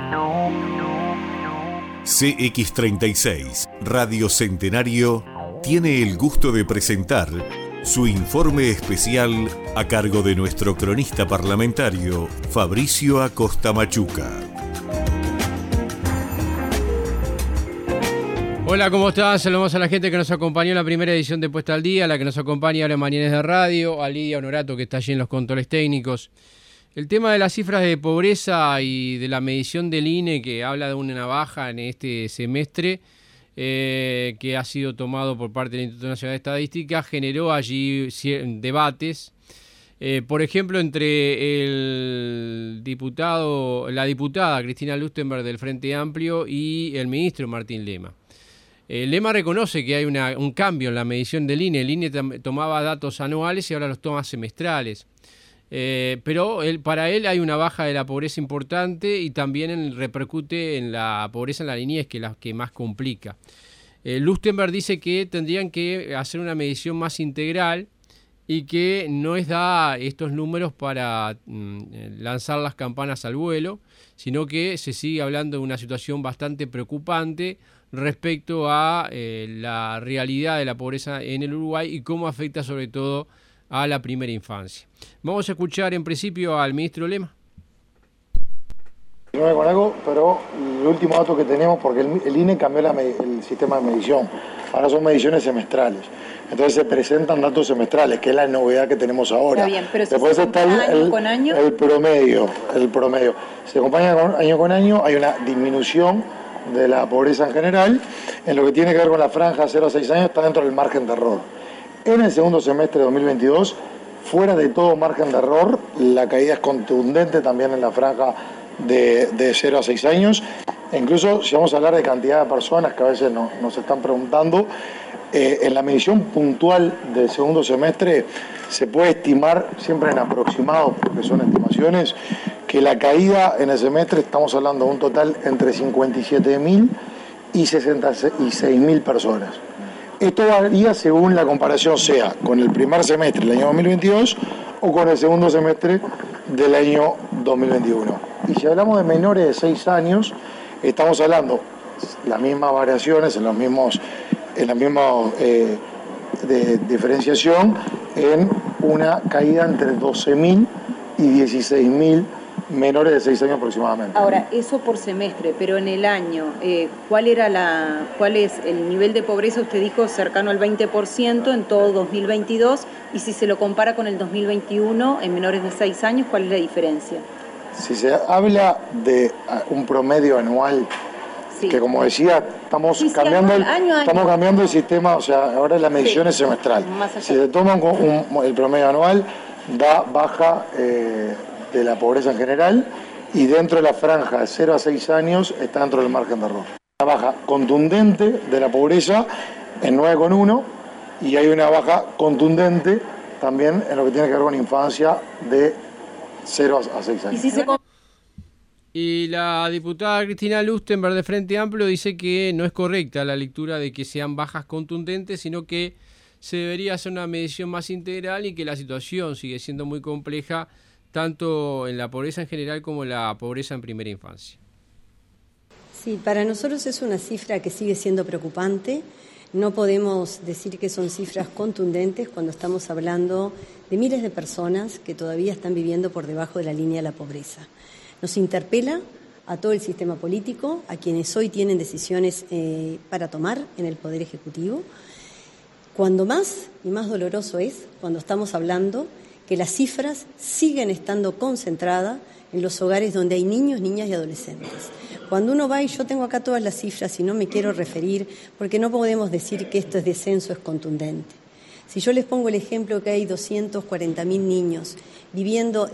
CX36 Radio Centenario tiene el gusto de presentar su informe especial a cargo de nuestro cronista parlamentario Fabricio Acosta Machuca. Hola, ¿cómo están? Saludamos a la gente que nos acompañó en la primera edición de Puesta al Día, a la que nos acompaña ahora en Mañanas de Radio, a Lidia Honorato, que está allí en los controles técnicos. El tema de las cifras de pobreza y de la medición del INE, que habla de una baja en este semestre, que ha sido tomado por parte del Instituto Nacional de Estadística, generó allí debates. Por ejemplo, entre la diputada Cristina Lustenberg del Frente Amplio y el ministro Martín Lema. Lema reconoce que hay un cambio en la medición del INE. El INE tomaba datos anuales y ahora los toma semestrales. Pero para él hay una baja de la pobreza importante y también repercute en la pobreza en la niñez, que es la que más complica. Lustenberg dice que tendrían que hacer una medición más integral y que no da estos números para lanzar las campanas al vuelo, sino que se sigue hablando de una situación bastante preocupante respecto a la realidad de la pobreza en el Uruguay y cómo afecta sobre todo a la primera infancia. Vamos a escuchar en principio al ministro Lema. No con algo, pero el último dato que tenemos, porque el INE cambió el sistema de medición, ahora son mediciones semestrales, entonces se presentan datos semestrales, que es la novedad que tenemos ahora. Está bien, pero si después se está año con año, el promedio. Se acompaña año con año, hay una disminución de la pobreza en general, en lo que tiene que ver con la franja 0 a 6 años está dentro del margen de error. En el segundo semestre de 2022, fuera de todo margen de error, la caída es contundente también en la franja de 0 a 6 años. E incluso si vamos a hablar de cantidad de personas que a veces nos están preguntando, en la medición puntual del segundo semestre se puede estimar, siempre en aproximados, porque son estimaciones, que la caída en el semestre, estamos hablando de un total entre 57.000 y 66.000 personas. Esto varía según la comparación sea con el primer semestre del año 2022 o con el segundo semestre del año 2021. Y si hablamos de menores de 6 años, estamos hablando las mismas variaciones, en la misma diferenciación, en una caída entre 12.000 y 16.000 menores de 6 años aproximadamente. Ahora, eso por semestre, pero en el año, ¿cuál es el nivel de pobreza? Usted dijo cercano al 20% en todo 2022, y si se lo compara con el 2021 en menores de 6 años, ¿cuál es la diferencia? Si se habla de un promedio anual, sí, que como decía, estamos cambiando el sistema, o sea, ahora la medición es semestral. Si se toma el promedio anual, da baja de la pobreza en general, y dentro de la franja de 0 a 6 años está dentro del margen de error. Una baja contundente de la pobreza en 9,1, y hay una baja contundente también en lo que tiene que ver con infancia de 0 a 6 años. Y la diputada Cristina Lustenberg de Frente Amplio dice que no es correcta la lectura de que sean bajas contundentes, sino que se debería hacer una medición más integral y que la situación sigue siendo muy compleja, tanto en la pobreza en general como en la pobreza en primera infancia. Sí, para nosotros es una cifra que sigue siendo preocupante. No podemos decir que son cifras contundentes cuando estamos hablando de miles de personas que todavía están viviendo por debajo de la línea de la pobreza. Nos interpela a todo el sistema político, a quienes hoy tienen decisiones para tomar en el Poder Ejecutivo. Cuando más y más doloroso es cuando estamos hablando que las cifras siguen estando concentradas en los hogares donde hay niños, niñas y adolescentes. Cuando uno va, y yo tengo acá todas las cifras y no me quiero referir, porque no podemos decir que este descenso es contundente. Si yo les pongo el ejemplo que hay 240.000 niños viviendo,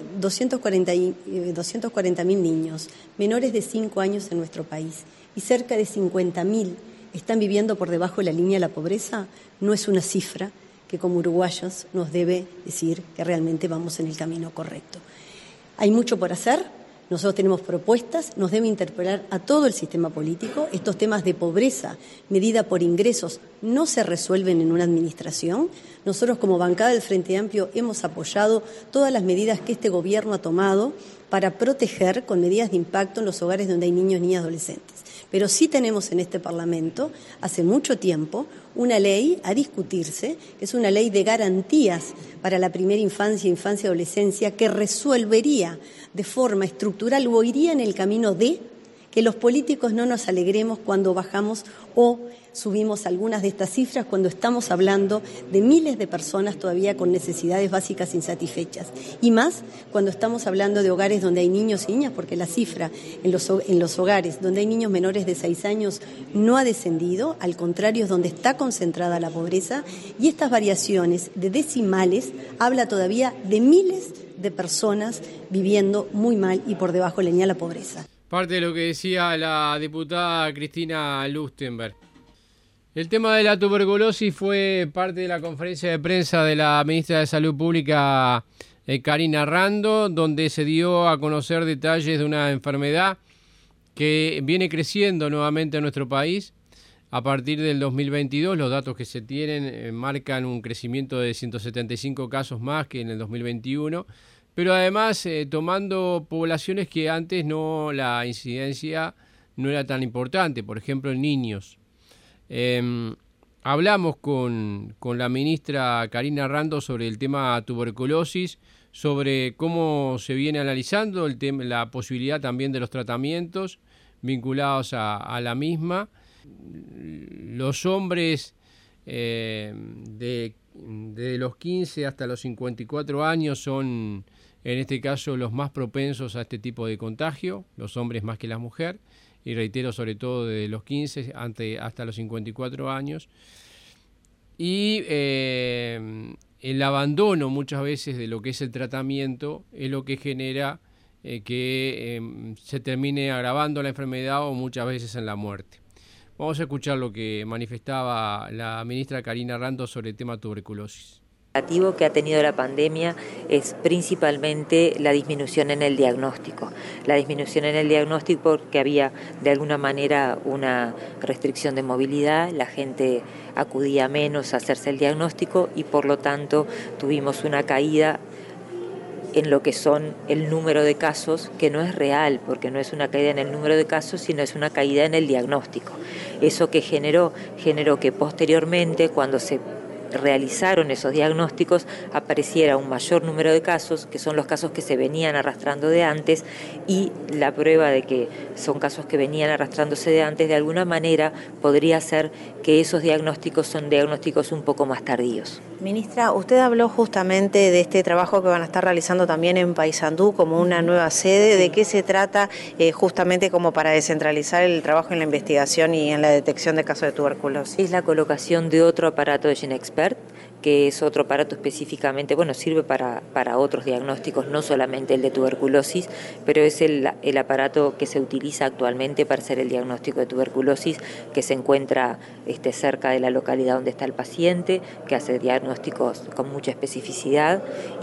240.000 niños menores de 5 años en nuestro país, y cerca de 50.000 están viviendo por debajo de la línea de la pobreza, no es una cifra que como uruguayos nos debe decir que realmente vamos en el camino correcto. Hay mucho por hacer, nosotros tenemos propuestas, nos debe interpelar a todo el sistema político. Estos temas de pobreza medida por ingresos no se resuelven en una administración. Nosotros como bancada del Frente Amplio hemos apoyado todas las medidas que este gobierno ha tomado para proteger con medidas de impacto en los hogares donde hay niños, niñas, adolescentes. Pero sí tenemos en este Parlamento, hace mucho tiempo, una ley a discutirse, que es una ley de garantías para la primera infancia, infancia y adolescencia, que resolvería de forma estructural o iría en el camino de que los políticos no nos alegremos cuando bajamos o subimos algunas de estas cifras cuando estamos hablando de miles de personas todavía con necesidades básicas insatisfechas. Y más cuando estamos hablando de hogares donde hay niños y niñas, porque la cifra en los hogares donde hay niños menores de 6 años no ha descendido, al contrario es donde está concentrada la pobreza, y estas variaciones de decimales habla todavía de miles de personas viviendo muy mal y por debajo de la línea de la pobreza. Parte de lo que decía la diputada Cristina Lustenberg. El tema de la tuberculosis fue parte de la conferencia de prensa de la ministra de Salud Pública, Karina Rando, donde se dio a conocer detalles de una enfermedad que viene creciendo nuevamente en nuestro país. A partir del 2022, los datos que se tienen marcan un crecimiento de 175 casos más que en el 2021, pero además tomando poblaciones que antes no, la incidencia no era tan importante, por ejemplo en niños. Hablamos con la ministra Karina Rando sobre el tema tuberculosis, sobre cómo se viene analizando el tema, la posibilidad también de los tratamientos vinculados a la misma. Los hombres de los 15 hasta los 54 años son, en este caso, los más propensos a este tipo de contagio, los hombres más que las mujeres, y reitero, sobre todo de los 15 hasta los 54 años. Y el abandono muchas veces de lo que es el tratamiento es lo que genera que se termine agravando la enfermedad o muchas veces en la muerte. Vamos a escuchar lo que manifestaba la ministra Karina Rando sobre el tema tuberculosis. El negativo que ha tenido la pandemia es principalmente la disminución en el diagnóstico. La disminución en el diagnóstico porque había de alguna manera una restricción de movilidad, la gente acudía menos a hacerse el diagnóstico y por lo tanto tuvimos una caída en lo que son el número de casos, que no es real, porque no es una caída en el número de casos, sino es una caída en el diagnóstico. Eso que generó que posteriormente, cuando se realizaron esos diagnósticos, apareciera un mayor número de casos, que son los casos que se venían arrastrando de antes, y la prueba de que son casos que venían arrastrándose de antes, de alguna manera podría ser que esos diagnósticos son diagnósticos un poco más tardíos. Ministra, usted habló justamente de este trabajo que van a estar realizando también en Paysandú como una nueva sede. ¿De qué se trata justamente como para descentralizar el trabajo en la investigación y en la detección de casos de tuberculosis? Es la colocación de otro aparato de GeneXpert, que es otro aparato específicamente, sirve para otros diagnósticos, no solamente el de tuberculosis, pero es el aparato que se utiliza actualmente para hacer el diagnóstico de tuberculosis, que se encuentra cerca de la localidad donde está el paciente, que hace diagnósticos con mucha especificidad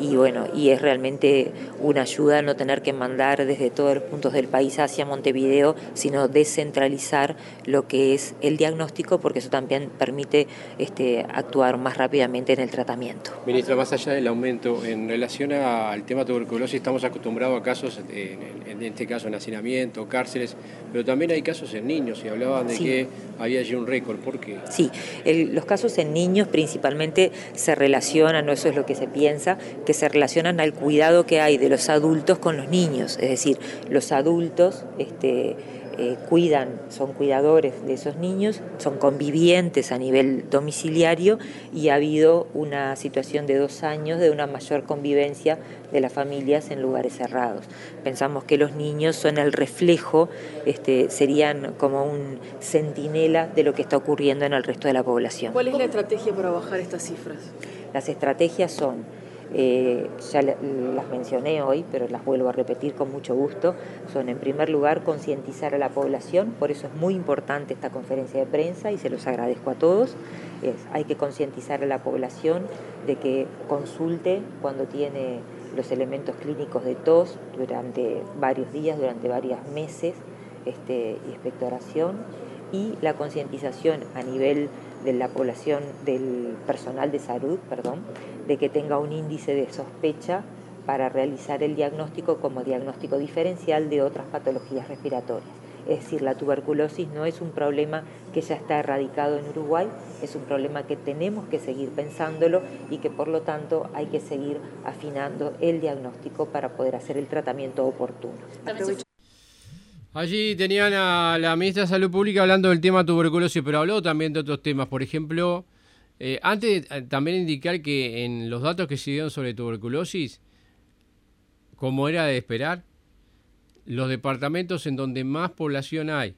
y es realmente una ayuda no tener que mandar desde todos los puntos del país hacia Montevideo, sino descentralizar lo que es el diagnóstico, porque eso también permite actuar más rápidamente en el tratamiento. Ministra, más allá del aumento en relación al tema tuberculosis, estamos acostumbrados a casos, en este caso en hacinamiento, cárceles, pero también hay casos en niños y hablaban de que había allí un récord. ¿Por qué? Sí, los casos en niños principalmente se relacionan, o eso es lo que se piensa, que se relacionan al cuidado que hay de los adultos con los niños, es decir, los adultos son cuidadores de esos niños, son convivientes a nivel domiciliario y ha habido una situación de 2 años de una mayor convivencia de las familias en lugares cerrados. Pensamos que los niños son el reflejo, serían como un centinela de lo que está ocurriendo en el resto de la población. ¿Cuál es la estrategia para bajar estas cifras? Las estrategias son, ya las mencioné hoy, pero las vuelvo a repetir con mucho gusto, son en primer lugar concientizar a la población, por eso es muy importante esta conferencia de prensa y se los agradezco a todos. Hay que concientizar a la población de que consulte cuando tiene los elementos clínicos de tos durante varios días, durante varios meses, y expectoración, y la concientización a nivel de la población, del personal de salud, de que tenga un índice de sospecha para realizar el diagnóstico como diagnóstico diferencial de otras patologías respiratorias. Es decir, la tuberculosis no es un problema que ya está erradicado en Uruguay, es un problema que tenemos que seguir pensándolo y que por lo tanto hay que seguir afinando el diagnóstico para poder hacer el tratamiento oportuno. Allí tenían a la ministra de Salud Pública hablando del tema tuberculosis, pero habló también de otros temas. Por ejemplo, antes también indicar que en los datos que se dieron sobre tuberculosis, como era de esperar, los departamentos en donde más población hay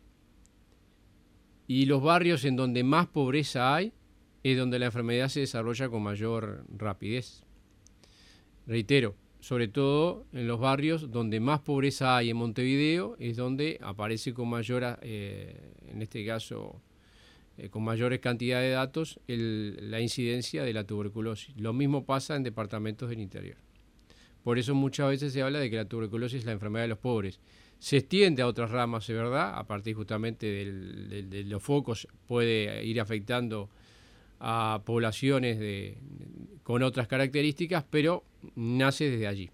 y los barrios en donde más pobreza hay, es donde la enfermedad se desarrolla con mayor rapidez. Reitero, sobre todo en los barrios donde más pobreza hay en Montevideo, es donde aparece con mayor, en este caso, con mayores cantidades de datos, la incidencia de la tuberculosis. Lo mismo pasa en departamentos del interior. Por eso muchas veces se habla de que la tuberculosis es la enfermedad de los pobres. Se extiende a otras ramas, es verdad, a partir justamente de los focos puede ir afectando a poblaciones con otras características, pero nace desde allí.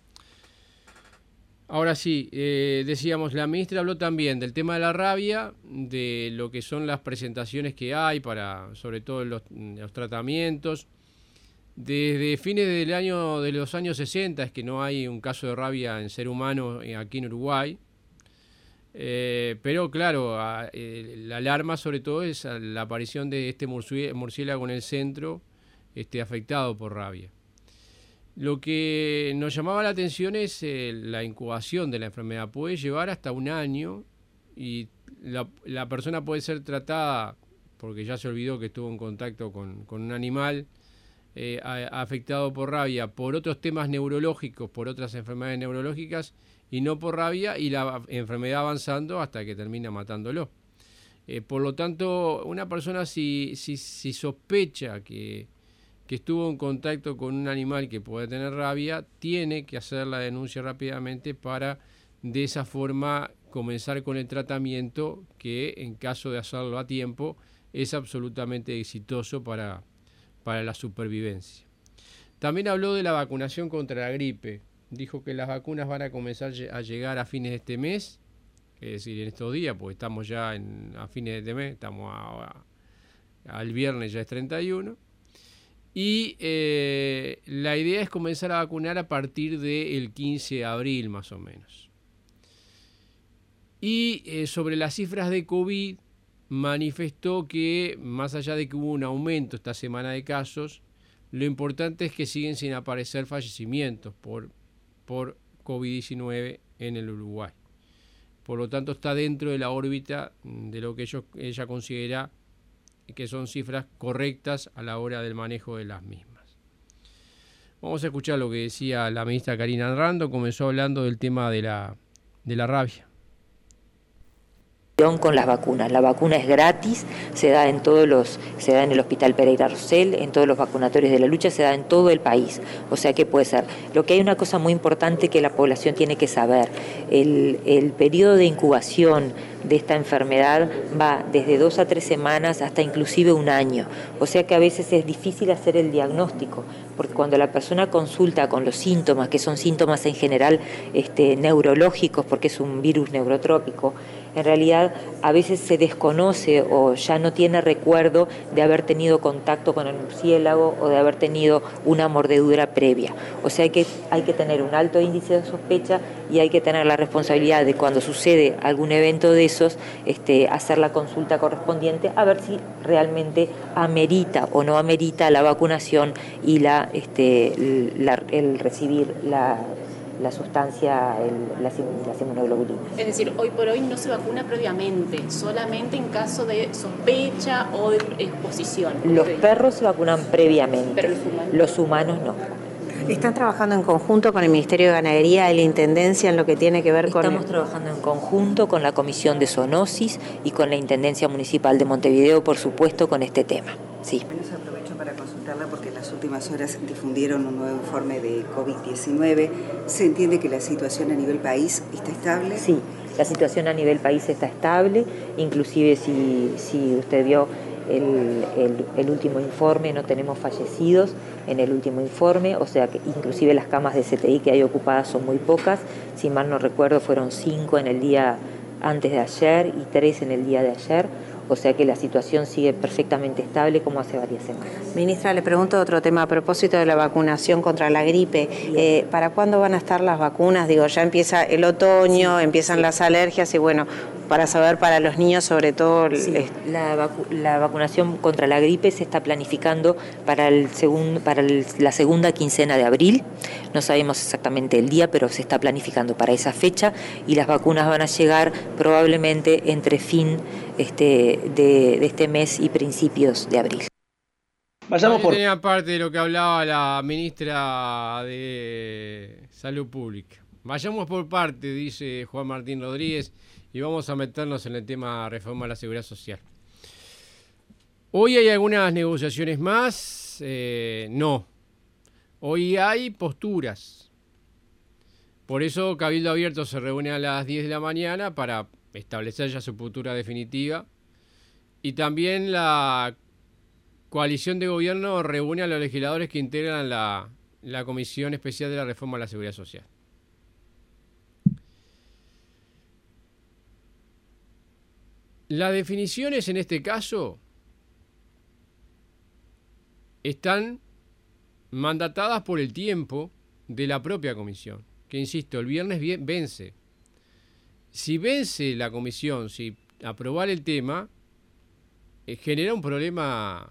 Ahora sí, decíamos, la ministra habló también del tema de la rabia, de lo que son las presentaciones que hay para, sobre todo los tratamientos. Desde fines de los años 60 es que no hay un caso de rabia en ser humano aquí en Uruguay. Pero claro, la alarma sobre todo es la aparición de este murciélago en el centro afectado por rabia. Lo que nos llamaba la atención es la incubación de la enfermedad. Puede llevar hasta un año y la persona puede ser tratada, porque ya se olvidó que estuvo en contacto con un animal afectado por rabia, por otros temas neurológicos, por otras enfermedades neurológicas, y no por rabia, y la enfermedad avanzando hasta que termina matándolo. Por lo tanto, una persona si sospecha que estuvo en contacto con un animal que puede tener rabia, tiene que hacer la denuncia rápidamente para de esa forma comenzar con el tratamiento que, en caso de hacerlo a tiempo, es absolutamente exitoso para la supervivencia. También habló de la vacunación contra la gripe. Dijo que las vacunas van a comenzar a llegar a fines de este mes, es decir, en estos días, porque estamos ya a fines de este mes, estamos al viernes, ya es 31. Y la idea es comenzar a vacunar a partir del 15 de abril, más o menos. Y sobre las cifras de COVID, manifestó que, más allá de que hubo un aumento esta semana de casos, lo importante es que siguen sin aparecer fallecimientos por COVID-19 en el Uruguay. Por lo tanto, está dentro de la órbita de lo que ella considera que son cifras correctas a la hora del manejo de las mismas. Vamos a escuchar lo que decía la ministra Karina Rando. Comenzó hablando del tema de la rabia. Con las vacunas. La vacuna es gratis, se da en el Hospital Pereira Rosell, en todos los vacunatorios de la lucha, se da en todo el país. O sea que puede ser. Lo que hay una cosa muy importante que la población tiene que saber, el periodo de incubación de esta enfermedad va desde 2 a 3 semanas hasta inclusive un año. O sea que a veces es difícil hacer el diagnóstico, porque cuando la persona consulta con los síntomas, que son síntomas en general neurológicos, porque es un virus neurotrópico, en realidad a veces se desconoce o ya no tiene recuerdo de haber tenido contacto con el murciélago o de haber tenido una mordedura previa. O sea que hay que tener un alto índice de sospecha y hay que tener la responsabilidad de, cuando sucede algún evento de esos, hacer la consulta correspondiente a ver si realmente amerita o no amerita la vacunación y el recibir la sustancia, las inmunoglobulinas. Es decir, hoy por hoy no se vacuna previamente, solamente en caso de sospecha o de exposición. Los perros se vacunan previamente, pero los humanos no. ¿Están trabajando en conjunto con el Ministerio de Ganadería y la Intendencia en lo que tiene que ver con...? Estamos trabajando en conjunto con la Comisión de Zoonosis y con la Intendencia Municipal de Montevideo, por supuesto, con este tema. Sí. Aprovecho para consultarla porque en las últimas horas difundieron un nuevo informe de COVID-19. ¿Se entiende que la situación a nivel país está estable? Sí, la situación a nivel país está estable, inclusive si usted vio el último informe, no tenemos fallecidos en el último informe, o sea que inclusive las camas de CTI que hay ocupadas son muy pocas, si mal no recuerdo fueron 5 en el día antes de ayer y 3 en el día de ayer, o sea que la situación sigue perfectamente estable como hace varias semanas. Ministra, le pregunto otro tema a propósito de la vacunación contra la gripe. ¿Para cuándo van a estar las vacunas? Digo, ya empieza el otoño, empiezan las alergias y bueno, para saber para los niños sobre todo... La vacunación contra la gripe se está planificando para la segunda quincena de abril. No sabemos exactamente el día, pero se está planificando para esa fecha y las vacunas van a llegar probablemente entre fin de este mes y principios de abril. Vayamos por... Tenía parte de lo que hablaba la ministra de Salud Pública. Vayamos por parte, dice Juan Martín Rodríguez, y vamos a meternos en el tema reforma de la seguridad social. Hoy hay algunas negociaciones más, no. Hoy hay posturas. Por eso Cabildo Abierto se reúne a las 10 de la mañana para establecer ya su postura definitiva. Y también la coalición de gobierno reúne a los legisladores que integran la Comisión Especial de la Reforma de la Seguridad Social. Las definiciones en este caso están mandatadas por el tiempo de la propia comisión, que insisto, el viernes vence. Si vence la comisión, si aprobar el tema, genera un problema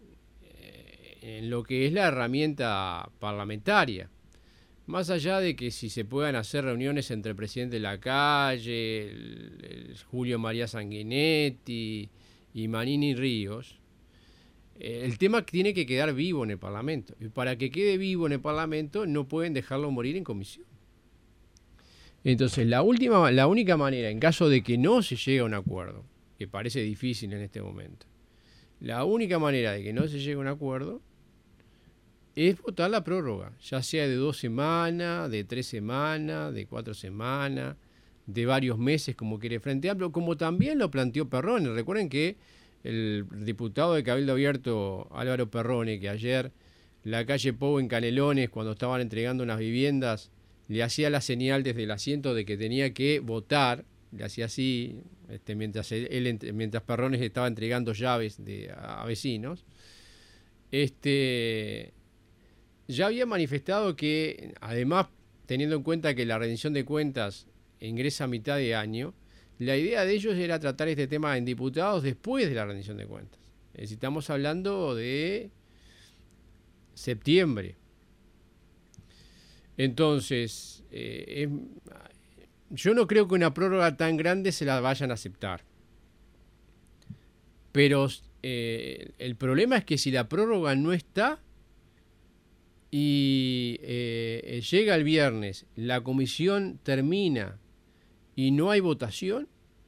en lo que es la herramienta parlamentaria. Más allá de que si se puedan hacer reuniones entre el presidente Lacalle, el Julio María Sanguinetti y Manini Ríos, el tema tiene que quedar vivo en el Parlamento. Y para que quede vivo en el Parlamento no pueden dejarlo morir en comisión. Entonces, la única manera, en caso de que no se llegue a un acuerdo, que parece difícil en este momento, la única manera de que no se llegue a un acuerdo es votar la prórroga, ya sea de 2 semanas, de 3 semanas, de 4 semanas, de varios meses, como quiere Frente Amplio, como también lo planteó Perrone. Recuerden que el diputado de Cabildo Abierto, Álvaro Perrone, que ayer la calle Pou en Canelones, cuando estaban entregando unas viviendas, le hacía la señal desde el asiento de que tenía que votar, le hacía así, mientras Perrone estaba entregando llaves a vecinos, ya había manifestado que, además, teniendo en cuenta que la rendición de cuentas ingresa a mitad de año, la idea de ellos era tratar este tema en diputados después de la rendición de cuentas. Es decir, estamos hablando de septiembre. Entonces, yo no creo que una prórroga tan grande se la vayan a aceptar. Pero el problema es que si la prórroga no está y llega el viernes, la comisión termina y no hay votación,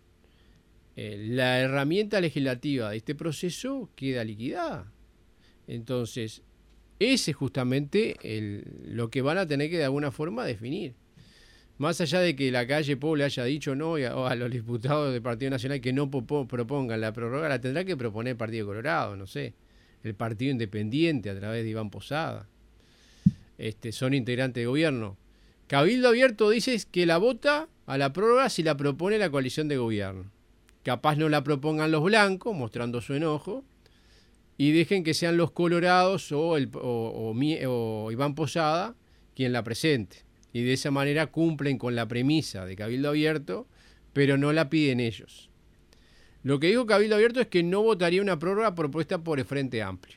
la herramienta legislativa de este proceso queda liquidada. Entonces, ese es justamente lo que van a tener que de alguna forma definir. Más allá de que la calle Pou le haya dicho no a los diputados del Partido Nacional que no propongan la prórroga, la tendrá que proponer el Partido Colorado, no sé, el Partido Independiente a través de Iván Posada. Son integrantes de gobierno. Cabildo Abierto dice que la vota a la prórroga si la propone la coalición de gobierno. Capaz no la propongan los blancos, mostrando su enojo, y dejen que sean los colorados o Iván Posada quien la presente. Y de esa manera cumplen con la premisa de Cabildo Abierto, pero no la piden ellos. Lo que dijo Cabildo Abierto es que no votaría una prórroga propuesta por el Frente Amplio.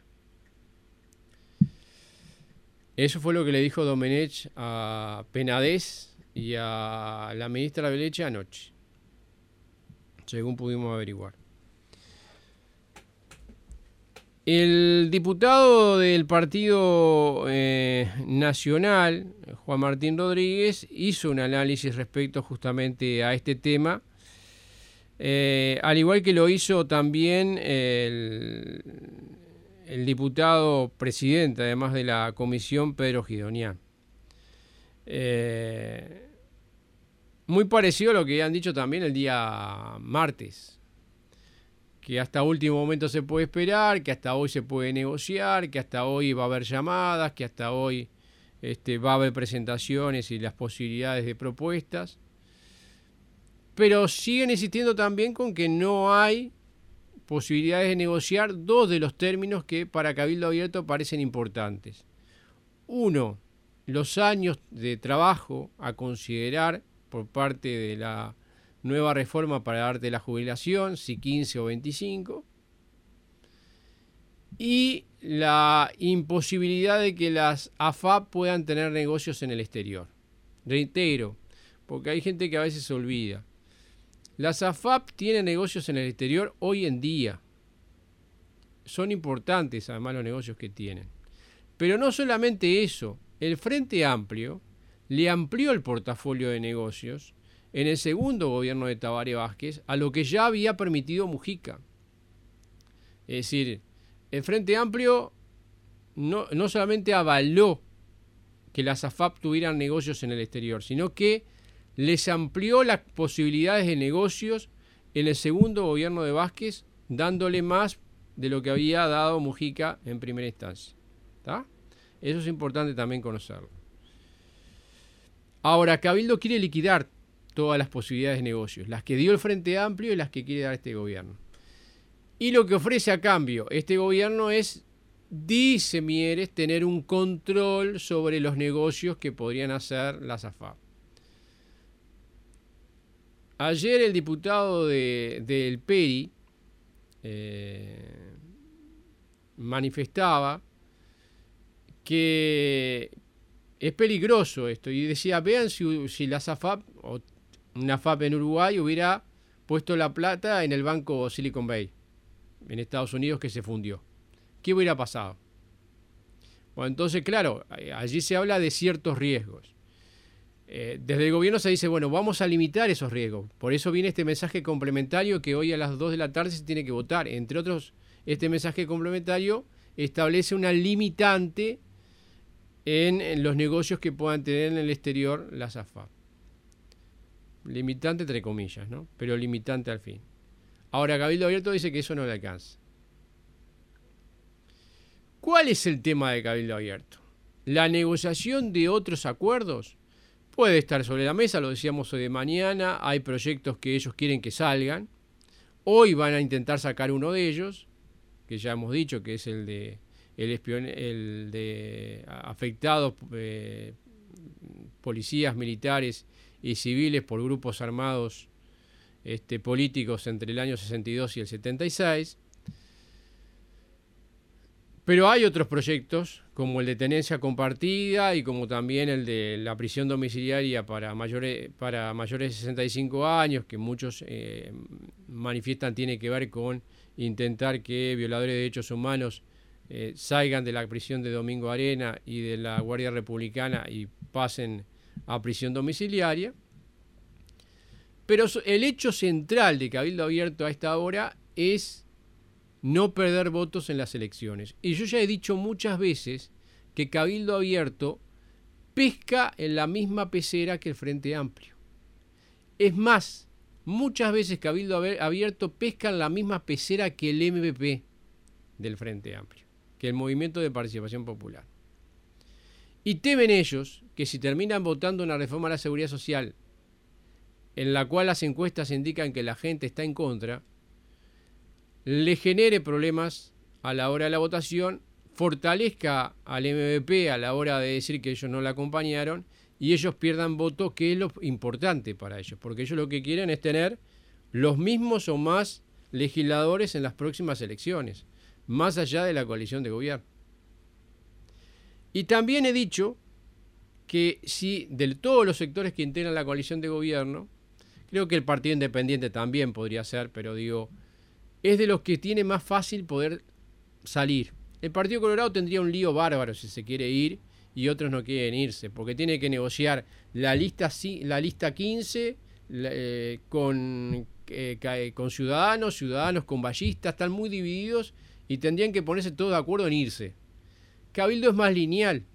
Eso fue lo que le dijo Domenech a Penades y a la ministra Beleche anoche, según pudimos averiguar. El diputado del Partido Nacional, Juan Martín Rodríguez, hizo un análisis respecto justamente a este tema, al igual que lo hizo también el diputado presidente, además de la comisión, Pedro Gidonian. Muy parecido a lo que han dicho también el día martes. que hasta último momento se puede esperar, que hasta hoy se puede negociar, que hasta hoy va a haber llamadas, que hasta hoy va a haber presentaciones y las posibilidades de propuestas. Pero siguen insistiendo también con que no hay posibilidades de negociar dos de los términos que para Cabildo Abierto parecen importantes. Uno, los años de trabajo a considerar por parte de la nueva reforma para darte la jubilación, si 15 o 25, y la imposibilidad de que las AFAP puedan tener negocios en el exterior. Reitero, porque hay gente que a veces se olvida. Las AFAP tienen negocios en el exterior hoy en día. Son importantes además los negocios que tienen. Pero no solamente eso, el Frente Amplio le amplió el portafolio de negocios en el segundo gobierno de Tabaré Vázquez a lo que ya había permitido Mujica. Es decir, el Frente Amplio no solamente avaló que las AFAP tuvieran negocios en el exterior, sino que les amplió las posibilidades de negocios en el segundo gobierno de Vázquez, dándole más de lo que había dado Mujica en primera instancia. ¿Está? Eso es importante también conocerlo. Ahora, Cabildo quiere liquidar todas las posibilidades de negocios, las que dio el Frente Amplio y las que quiere dar este gobierno. Y lo que ofrece a cambio este gobierno es, dice Mieres, tener un control sobre los negocios que podrían hacer las AFAP. Ayer el diputado del PERI manifestaba que es peligroso esto y decía, vean si las AFAP o una AFAP en Uruguay hubiera puesto la plata en el banco Silicon Valley en Estados Unidos que se fundió. ¿Qué hubiera pasado? Bueno, entonces, claro, allí se habla de ciertos riesgos. Desde el gobierno se dice, bueno, vamos a limitar esos riesgos. Por eso viene este mensaje complementario que hoy a las 2 de la tarde se tiene que votar. Entre otros, este mensaje complementario establece una limitante en los negocios que puedan tener en el exterior las AFAP. Limitante entre comillas, ¿no? Pero limitante al fin. Ahora, Cabildo Abierto dice que eso no le alcanza. ¿Cuál es el tema de Cabildo Abierto? La negociación de otros acuerdos puede estar sobre la mesa, lo decíamos hoy de mañana, hay proyectos que ellos quieren que salgan. Hoy van a intentar sacar uno de ellos, que ya hemos dicho que es el de afectados policías, militares y civiles por grupos armados políticos entre el año 62 y el 76. Pero hay otros proyectos, como el de tenencia compartida y como también el de la prisión domiciliaria para mayores de 65 años, que muchos manifiestan tiene que ver con intentar que violadores de derechos humanos salgan de la prisión de Domingo Arena y de la Guardia Republicana y pasen a prisión domiciliaria. Pero el hecho central de Cabildo Abierto a esta hora es no perder votos en las elecciones. Y yo ya he dicho muchas veces que Cabildo Abierto pesca en la misma pecera que el Frente Amplio. Es más, muchas veces Cabildo Abierto pesca en la misma pecera que el MVP del Frente Amplio, que el Movimiento de Participación Popular. Y temen ellos que si terminan votando una reforma a la seguridad social en la cual las encuestas indican que la gente está en contra, le genere problemas a la hora de la votación, fortalezca al MVP a la hora de decir que ellos no la acompañaron y ellos pierdan votos, que es lo importante para ellos, porque ellos lo que quieren es tener los mismos o más legisladores en las próximas elecciones, más allá de la coalición de gobierno. Y también he dicho que si de todos los sectores que integran la coalición de gobierno, creo que el Partido Independiente también podría ser, pero digo, es de los que tiene más fácil poder salir. El Partido Colorado tendría un lío bárbaro si se quiere ir y otros no quieren irse, porque tiene que negociar la lista 15 con ciudadanos con ballistas, están muy divididos y tendrían que ponerse todos de acuerdo en irse. Cabildo es más lineal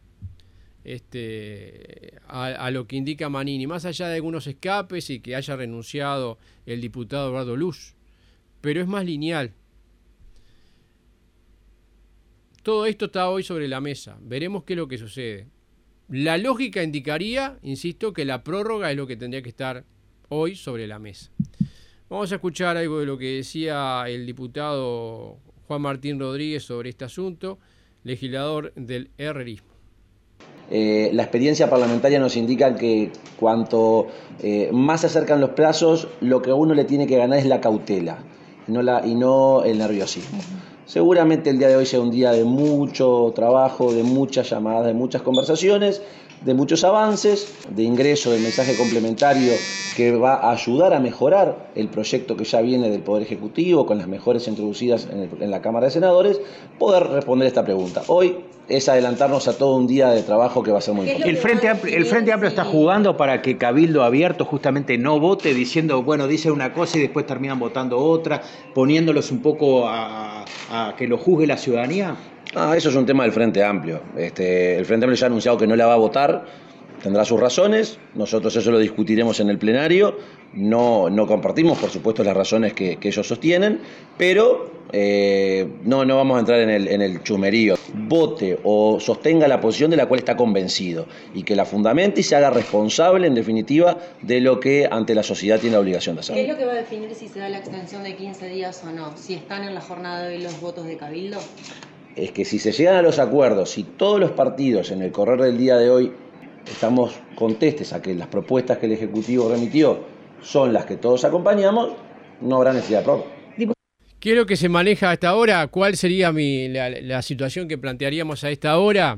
a lo que indica Manini, más allá de algunos escapes y que haya renunciado el diputado Eduardo Luz. pero es más lineal. Todo esto está hoy sobre la mesa. Veremos qué es lo que sucede. La lógica indicaría, insisto, que la prórroga es lo que tendría que estar hoy sobre la mesa. Vamos a escuchar algo de lo que decía el diputado Juan Martín Rodríguez sobre este asunto, legislador del herrerismo. La experiencia parlamentaria nos indica que cuanto más se acercan los plazos, lo que a uno le tiene que ganar es la cautela y no el nerviosismo. Seguramente el día de hoy sea un día de mucho trabajo, de muchas llamadas, de muchas conversaciones, de muchos avances, de ingreso del mensaje complementario que va a ayudar a mejorar el proyecto que ya viene del Poder Ejecutivo, con las mejoras introducidas en la Cámara de Senadores, poder responder esta pregunta. Hoy es adelantarnos a todo un día de trabajo que va a ser muy importante. El Frente Amplio está jugando para que Cabildo Abierto justamente no vote, diciendo, bueno, dice una cosa y después terminan votando otra, poniéndolos un poco a que lo juzgue la ciudadanía. Eso es un tema del Frente Amplio. El Frente Amplio ya ha anunciado que no la va a votar, tendrá sus razones, nosotros eso lo discutiremos en el plenario, no compartimos por supuesto las razones que ellos sostienen, pero no vamos a entrar en el chumerío. Vote o sostenga la posición de la cual está convencido y que la fundamente y se haga responsable en definitiva de lo que ante la sociedad tiene la obligación de hacer. ¿Qué es lo que va a definir si se da la extensión de 15 días o no? ¿Si están en la jornada de hoy los votos de Cabildo? Es que si se llegan a los acuerdos, si todos los partidos en el correr del día de hoy estamos contestes a que las propuestas que el Ejecutivo remitió son las que todos acompañamos, no habrá necesidad de prórroga. ¿Qué es lo que se maneja a esta hora? ¿Cuál sería la situación que plantearíamos a esta hora?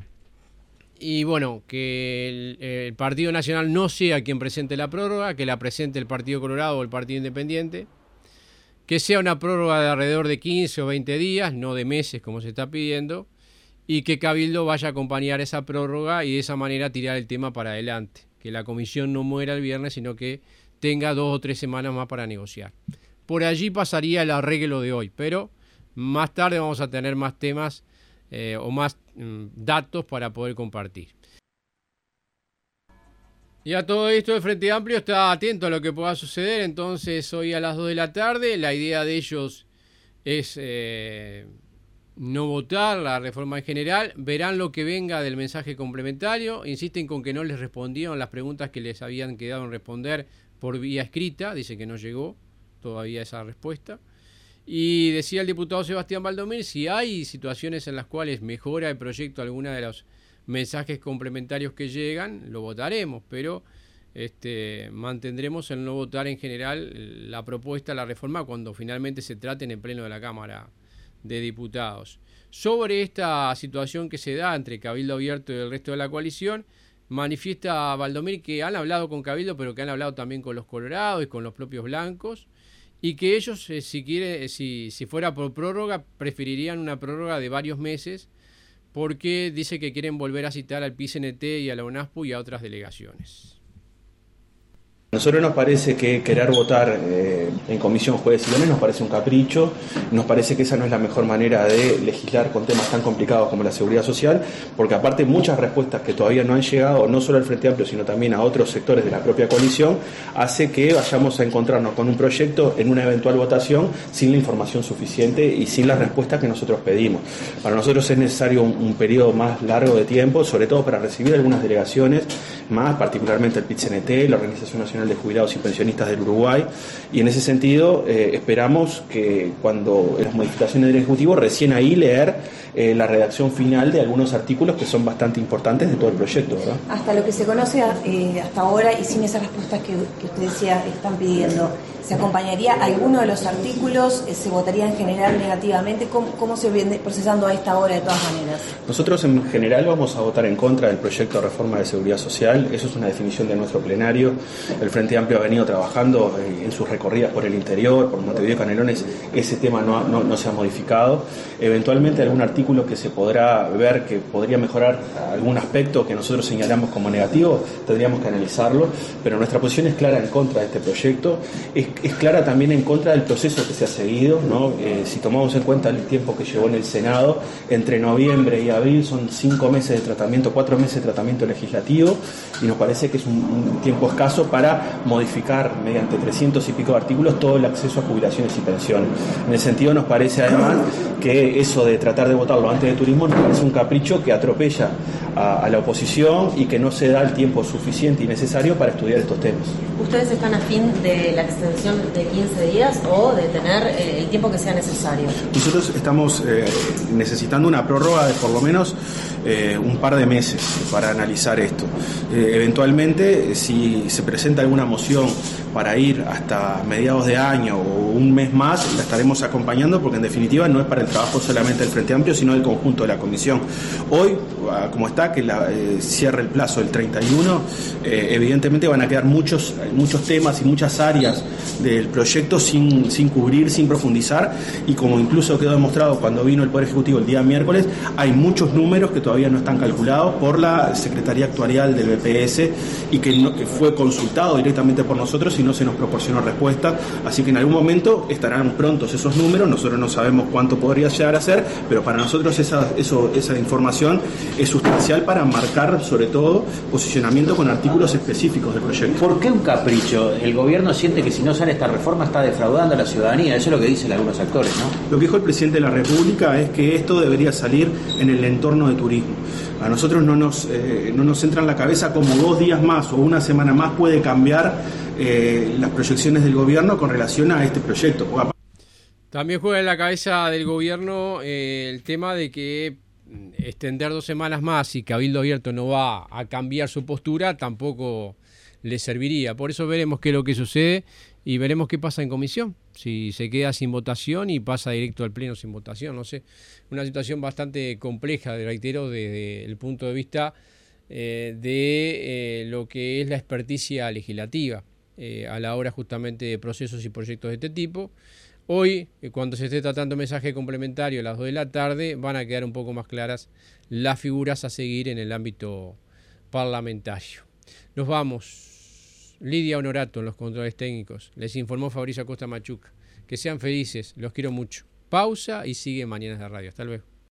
Y bueno, que el Partido Nacional no sea quien presente la prórroga, que la presente el Partido Colorado o el Partido Independiente, que sea una prórroga de alrededor de 15 o 20 días, no de meses como se está pidiendo, y que Cabildo vaya a acompañar esa prórroga y de esa manera tirar el tema para adelante. Que la comisión no muera el viernes, sino que tenga 2 o 3 semanas más para negociar. Por allí pasaría el arreglo de hoy, pero más tarde vamos a tener más temas o más datos para poder compartir. Y a todo esto el Frente Amplio está atento a lo que pueda suceder, entonces hoy a las 2 de la tarde la idea de ellos es no votar la reforma en general, verán lo que venga del mensaje complementario, insisten con que no les respondieron las preguntas que les habían quedado en responder por vía escrita, dicen que no llegó todavía esa respuesta. Y decía el diputado Sebastián Baldomir, si hay situaciones en las cuales mejora el proyecto alguna de los mensajes complementarios que llegan, lo votaremos, pero mantendremos el no votar en general la propuesta, la reforma, cuando finalmente se trate en el pleno de la Cámara de Diputados. Sobre esta situación que se da entre Cabildo Abierto y el resto de la coalición, manifiesta Baldomir que han hablado con Cabildo, pero que han hablado también con los colorados y con los propios blancos, y que ellos, si fuera por prórroga, preferirían una prórroga de varios meses, porque dice que quieren volver a citar al PICNT y a la UNASPU y a otras delegaciones. A nosotros nos parece que querer votar en comisión jueves y viernes nos parece un capricho, nos parece que esa no es la mejor manera de legislar con temas tan complicados como la seguridad social, porque aparte muchas respuestas que todavía no han llegado, no solo al Frente Amplio, sino también a otros sectores de la propia coalición, hace que vayamos a encontrarnos con un proyecto en una eventual votación sin la información suficiente y sin las respuestas que nosotros pedimos. Para nosotros es necesario un periodo más largo de tiempo, sobre todo para recibir algunas delegaciones más, particularmente el PIT-CNT, la Organización Nacional de Jubilados y Pensionistas del Uruguay, y en ese sentido esperamos que cuando las modificaciones del Ejecutivo recién ahí leer la redacción final de algunos artículos que son bastante importantes de todo el proyecto, ¿verdad? Hasta lo que se conoce hasta ahora y sin esas respuestas que usted decía están pidiendo, ¿se acompañaría alguno de los artículos? ¿Se votaría en general negativamente? ¿Cómo se viene procesando a esta hora de todas maneras? Nosotros en general vamos a votar en contra del proyecto de reforma de seguridad social, eso es una definición de nuestro plenario. El Frente Amplio ha venido trabajando en sus recorridas por el interior, por Montevideo y Canelones, ese tema no se ha modificado. Eventualmente algún artículo que se podrá ver que podría mejorar algún aspecto que nosotros señalamos como negativo, tendríamos que analizarlo, pero nuestra posición es clara en contra de este proyecto, es es clara también en contra del proceso que se ha seguido, ¿no? Si tomamos en cuenta el tiempo que llevó en el Senado, entre noviembre y abril son 5 meses de tratamiento, 4 meses de tratamiento legislativo, y nos parece que es un tiempo escaso para modificar mediante 300 y pico de artículos todo el acceso a jubilaciones y pensiones. En ese sentido nos parece además que eso de tratar de votarlo antes de turismo nos parece un capricho que atropella a la oposición y que no se da el tiempo suficiente y necesario para estudiar estos temas. ¿Ustedes están a fin de la extensión de 15 días o de tener el tiempo que sea necesario? Nosotros estamos necesitando una prórroga de por lo menos un par de meses para analizar esto. Eventualmente, si se presenta alguna moción para ir hasta mediados de año o un mes más, la estaremos acompañando, porque en definitiva no es para el trabajo solamente del Frente Amplio, sino del conjunto de la comisión. Hoy, como está, que cierre el plazo del 31, evidentemente van a quedar muchos temas y muchas áreas del proyecto sin cubrir, sin profundizar, y como incluso quedó demostrado cuando vino el Poder Ejecutivo el día miércoles, hay muchos números que todavía no están calculados por la Secretaría Actuarial del BPS y que fue consultado directamente por nosotros y no se nos proporcionó respuesta, así que en algún momento estarán prontos esos números. Nosotros no sabemos cuánto podría llegar a ser, pero para nosotros esa información es sustancial para marcar sobre todo posicionamiento con artículos específicos del proyecto. ¿Por qué un capricho? El gobierno siente que si no sale esta reforma está defraudando a la ciudadanía, eso es lo que dicen algunos actores, ¿no? Lo que dijo el presidente de la República es que esto debería salir en el entorno de turismo. A nosotros no nos entra en la cabeza como 2 días más o una semana más puede cambiar las proyecciones del gobierno con relación a este proyecto. También juega en la cabeza del gobierno el tema de que extender 2 semanas más y Cabildo Abierto no va a cambiar su postura, tampoco le serviría. Por eso veremos qué es lo que sucede y veremos qué pasa en comisión. Si se queda sin votación y pasa directo al pleno sin votación, no sé. Una situación bastante compleja, reitero, desde el punto de vista de lo que es la experticia legislativa a la hora justamente de procesos y proyectos de este tipo. Hoy, cuando se esté tratando mensaje complementario a las 2 de la tarde, van a quedar un poco más claras las figuras a seguir en el ámbito parlamentario. Nos vamos. Lidia Honorato en los controles técnicos. Les informó Fabricio Acosta Machuca. Que sean felices, los quiero mucho. Pausa y sigue Mañanas de Radio. Hasta luego.